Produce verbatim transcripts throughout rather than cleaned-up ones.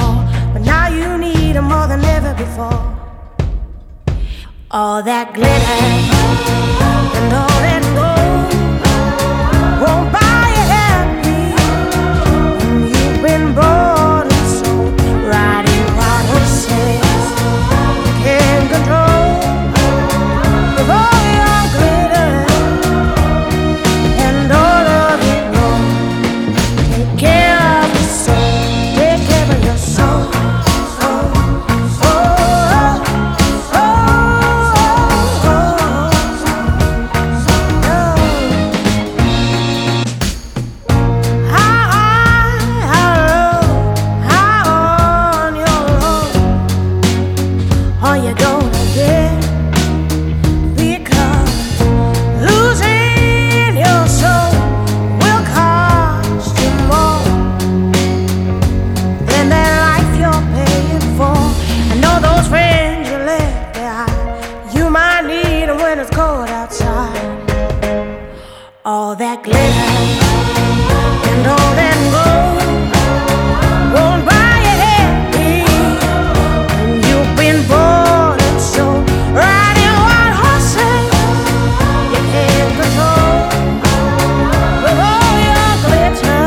before, but now you need them more than ever before. All that glitter and all that gold won't buy you happy when you've been bought and sold. Riding wild horses you can't control. With all your glitter and all of it gold, take care of your soul, take care of your soul. All that glitter and all that gold won't buy you happy when you've been bought and sold. Riding wild horses you can't control. With all your glitter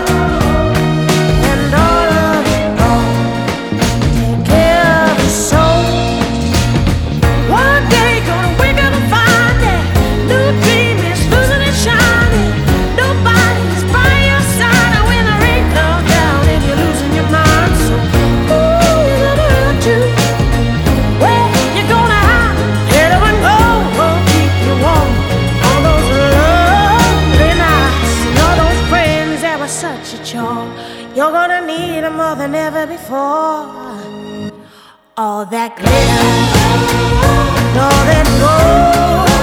and all of it gold, take care of your soul. One day gonna wake up and find that new dream is losing its shine. Nobody's by your side when the rain comes down and you're losing your mind. So who is gonna hurt you? Where you gonna hide? Let it go, won't keep you warm on those lovely nights. And all those friends that were such a charm, you're gonna need them more than ever before. All that glitter and all that gold